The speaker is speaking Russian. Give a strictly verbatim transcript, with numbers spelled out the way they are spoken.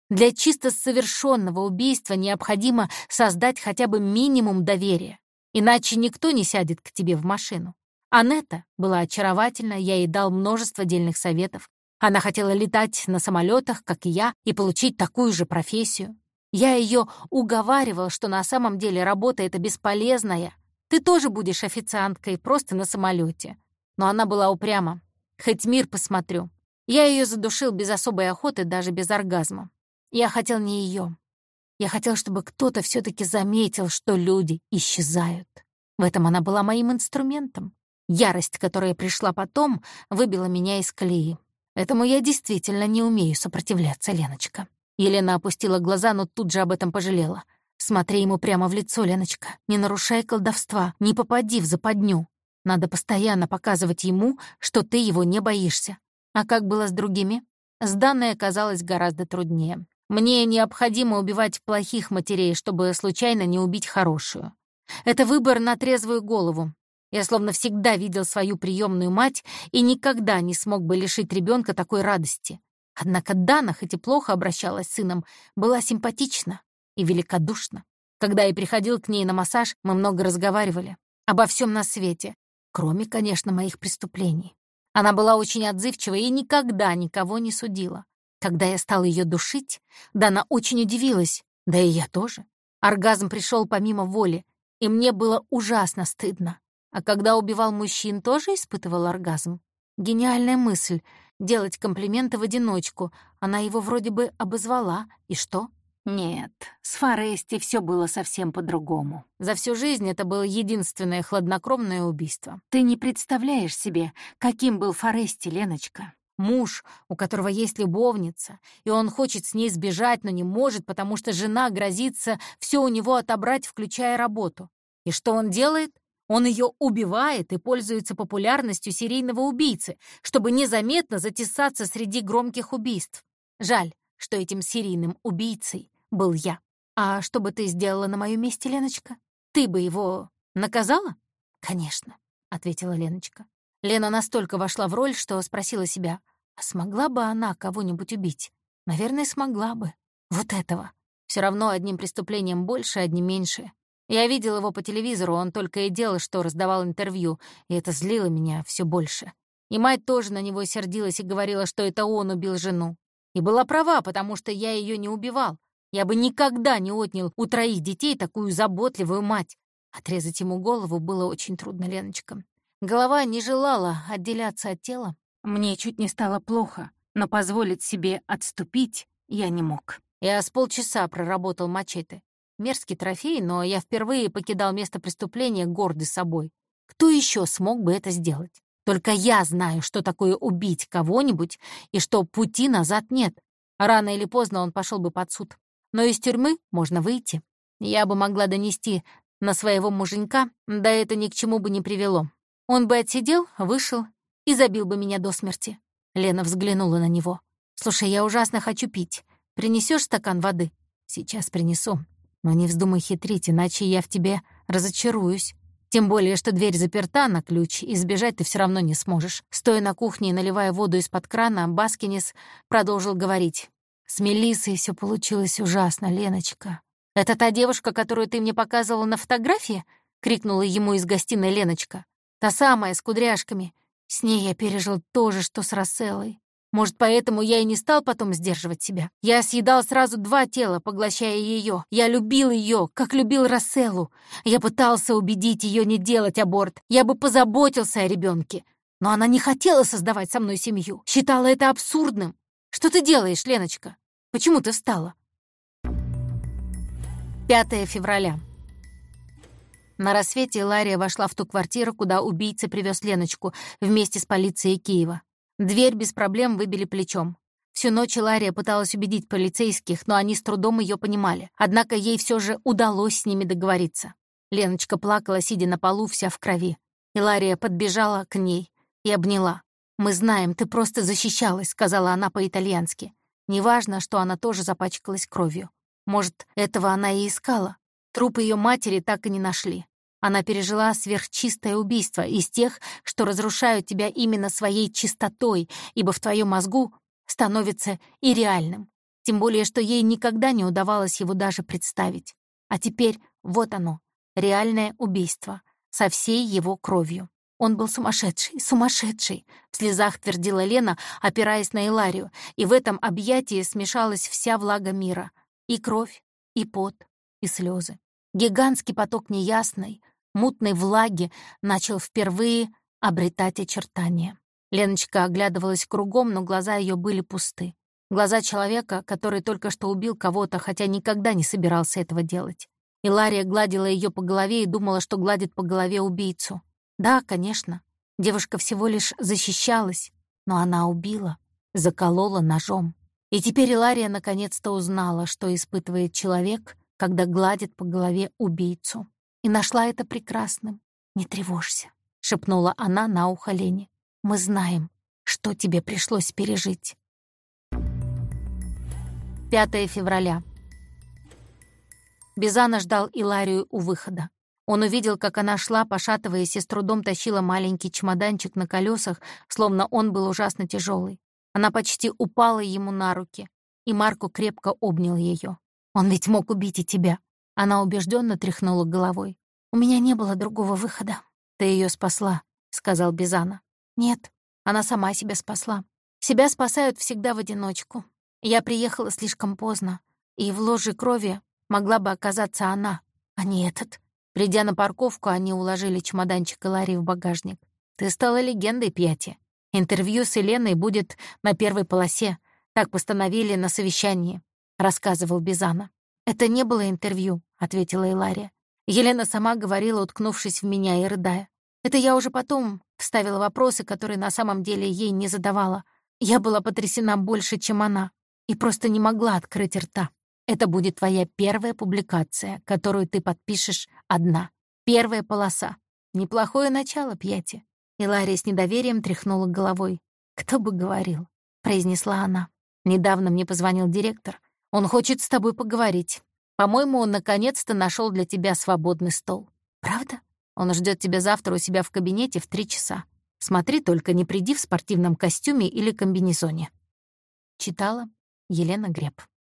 Для чисто совершенного убийства необходимо создать хотя бы минимум доверия, иначе никто не сядет к тебе в машину. Анетта была очаровательна, я ей дал множество дельных советов. Она хотела летать на самолетах, как и я, и получить такую же профессию. Я ее уговаривал, что на самом деле работа эта бесполезная. Ты тоже будешь официанткой, просто на самолете. Но она была упряма. Хоть мир посмотрю. Я ее задушил без особой охоты, даже без оргазма. Я хотел не ее. Я хотел, чтобы кто-то все-таки заметил, что люди исчезают. В этом она была моим инструментом. Ярость, которая пришла потом, выбила меня из колеи. Этому я действительно не умею сопротивляться, Леночка. Елена опустила глаза, но тут же об этом пожалела. Смотри ему прямо в лицо, Леночка. Не нарушай колдовства, не попади в западню. Надо постоянно показывать ему, что ты его не боишься. А как было с другими? С Данной оказалось гораздо труднее. Мне необходимо убивать плохих матерей, чтобы случайно не убить хорошую. Это выбор на трезвую голову. Я словно всегда видел свою приемную мать и никогда не смог бы лишить ребенка такой радости. Однако Дана, хоть и плохо обращалась с сыном, была симпатична и великодушна. Когда я приходил к ней на массаж, мы много разговаривали. Обо всем на свете, кроме, конечно, моих преступлений. Она была очень отзывчива и никогда никого не судила. Когда я стал ее душить, Дана очень удивилась, да и я тоже. Оргазм пришел помимо воли, и мне было ужасно стыдно. А когда убивал мужчин, тоже испытывал оргазм. Гениальная мысль — делать комплименты в одиночку. Она его вроде бы обозвала. И что? Нет, с Форести все было совсем по-другому. За всю жизнь это было единственное хладнокровное убийство. Ты не представляешь себе, каким был Форести, Леночка. Муж, у которого есть любовница, и он хочет с ней сбежать, но не может, потому что жена грозится все у него отобрать, включая работу. И что он делает? Он ее убивает и пользуется популярностью серийного убийцы, чтобы незаметно затесаться среди громких убийств. Жаль, что этим серийным убийцей был я. А что бы ты сделала на моем месте, Леночка? Ты бы его наказала? Конечно, ответила Леночка. Лена настолько вошла в роль, что спросила себя, а смогла бы она кого-нибудь убить? Наверное, смогла бы. Вот этого. Все равно одним преступлением больше, одним меньше. Я видел его по телевизору, он только и делал, что раздавал интервью, и это злило меня все больше. И мать тоже на него сердилась и говорила, что это он убил жену. И была права, потому что я ее не убивал. Я бы никогда не отнял у троих детей такую заботливую мать. Отрезать ему голову было очень трудно, Леночка. Голова не желала отделяться от тела. Мне чуть не стало плохо, но позволить себе отступить я не мог. Я с полчаса проработал мачете. Мерзкий трофей, но я впервые покидал место преступления гордый собой. Кто еще смог бы это сделать? Только я знаю, что такое убить кого-нибудь и что пути назад нет. Рано или поздно он пошел бы под суд. Но из тюрьмы можно выйти. Я бы могла донести на своего муженька, да это ни к чему бы не привело. Он бы отсидел, вышел и забил бы меня до смерти. Лена взглянула на него. «Слушай, я ужасно хочу пить. Принесешь стакан воды?» «Сейчас принесу. Но не вздумай хитрить, иначе я в тебе разочаруюсь. Тем более, что дверь заперта на ключ, и сбежать ты все равно не сможешь». Стоя на кухне и наливая воду из-под крана, Баскинис продолжил говорить. «С Мелиссой все получилось ужасно, Леночка». «Это та девушка, которую ты мне показывала на фотографии?» — крикнула ему из гостиной Леночка. «Та самая, с кудряшками. С ней я пережил то же, что с Расселой. Может, поэтому я и не стал потом сдерживать себя. Я съедал сразу два тела, поглощая ее. Я любил ее, как любил Расселу. Я пытался убедить ее не делать аборт. Я бы позаботился о ребенке. Но она не хотела создавать со мной семью. Считала это абсурдным. Что ты делаешь, Леночка? Почему ты встала?» пятое февраля. На рассвете Лария вошла в ту квартиру, куда убийца привез Леночку вместе с полицией Киева. Дверь без проблем выбили плечом. Всю ночь Лария пыталась убедить полицейских, но они с трудом ее понимали. Однако ей все же удалось с ними договориться. Леночка плакала, сидя на полу, вся в крови. И Лария подбежала к ней и обняла. «Мы знаем, ты просто защищалась», — сказала она по-итальянски. Неважно, что она тоже запачкалась кровью. Может, этого она и искала. Труп ее матери так и не нашли. Она пережила сверхчистое убийство из тех, что разрушают тебя именно своей чистотой, ибо в твоем мозгу становится и реальным. Тем более, что ей никогда не удавалось его даже представить. А теперь вот оно, реальное убийство, со всей его кровью. Он был сумасшедший, сумасшедший, в слезах твердила Лена, опираясь на Иларию, и в этом объятии смешалась вся влага мира. И кровь, и пот, и слезы. Гигантский поток неясной, мутной влаги начал впервые обретать очертания. Леночка оглядывалась кругом, но глаза ее были пусты. Глаза человека, который только что убил кого-то, хотя никогда не собирался этого делать. Илария гладила ее по голове и думала, что гладит по голове убийцу. Да, конечно, девушка всего лишь защищалась, но она убила, заколола ножом. И теперь Илария наконец-то узнала, что испытывает человек, когда гладит по голове убийцу. И нашла это прекрасным. «Не тревожься», — шепнула она на ухо Лене. «Мы знаем, что тебе пришлось пережить». пятое февраля. Бизана ждал Иларию у выхода. Он увидел, как она шла, пошатываясь, и с трудом тащила маленький чемоданчик на колесах, словно он был ужасно тяжелый. Она почти упала ему на руки, и Марко крепко обнял ее. «Он ведь мог убить и тебя». Она убежденно тряхнула головой. «У меня не было другого выхода». «Ты ее спасла», — сказал Бизана. «Нет, она сама себя спасла. Себя спасают всегда в одиночку. Я приехала слишком поздно, и в ложе крови могла бы оказаться она, а не этот». Придя на парковку, они уложили чемоданчик Иларии в багажник. «Ты стала легендой, Пьяти. Интервью с Еленой будет на первой полосе. Так постановили на совещании», — рассказывал Бизана. «Это не было интервью», — ответила Илария. Елена сама говорила, уткнувшись в меня и рыдая. «Это я уже потом вставила вопросы, которые на самом деле ей не задавала. Я была потрясена больше, чем она, и просто не могла открыть рта. Это будет твоя первая публикация, которую ты подпишешь одна. Первая полоса. Неплохое начало, Пьяти». Илария с недоверием тряхнула головой. «Кто бы говорил», — произнесла она. «Недавно мне позвонил директор. Он хочет с тобой поговорить. По-моему, он наконец-то нашел для тебя свободный стол». «Правда? Он ждет тебя завтра у себя в кабинете в три часа. Смотри, только не приди в спортивном костюме или комбинезоне». Читала Елена Греб.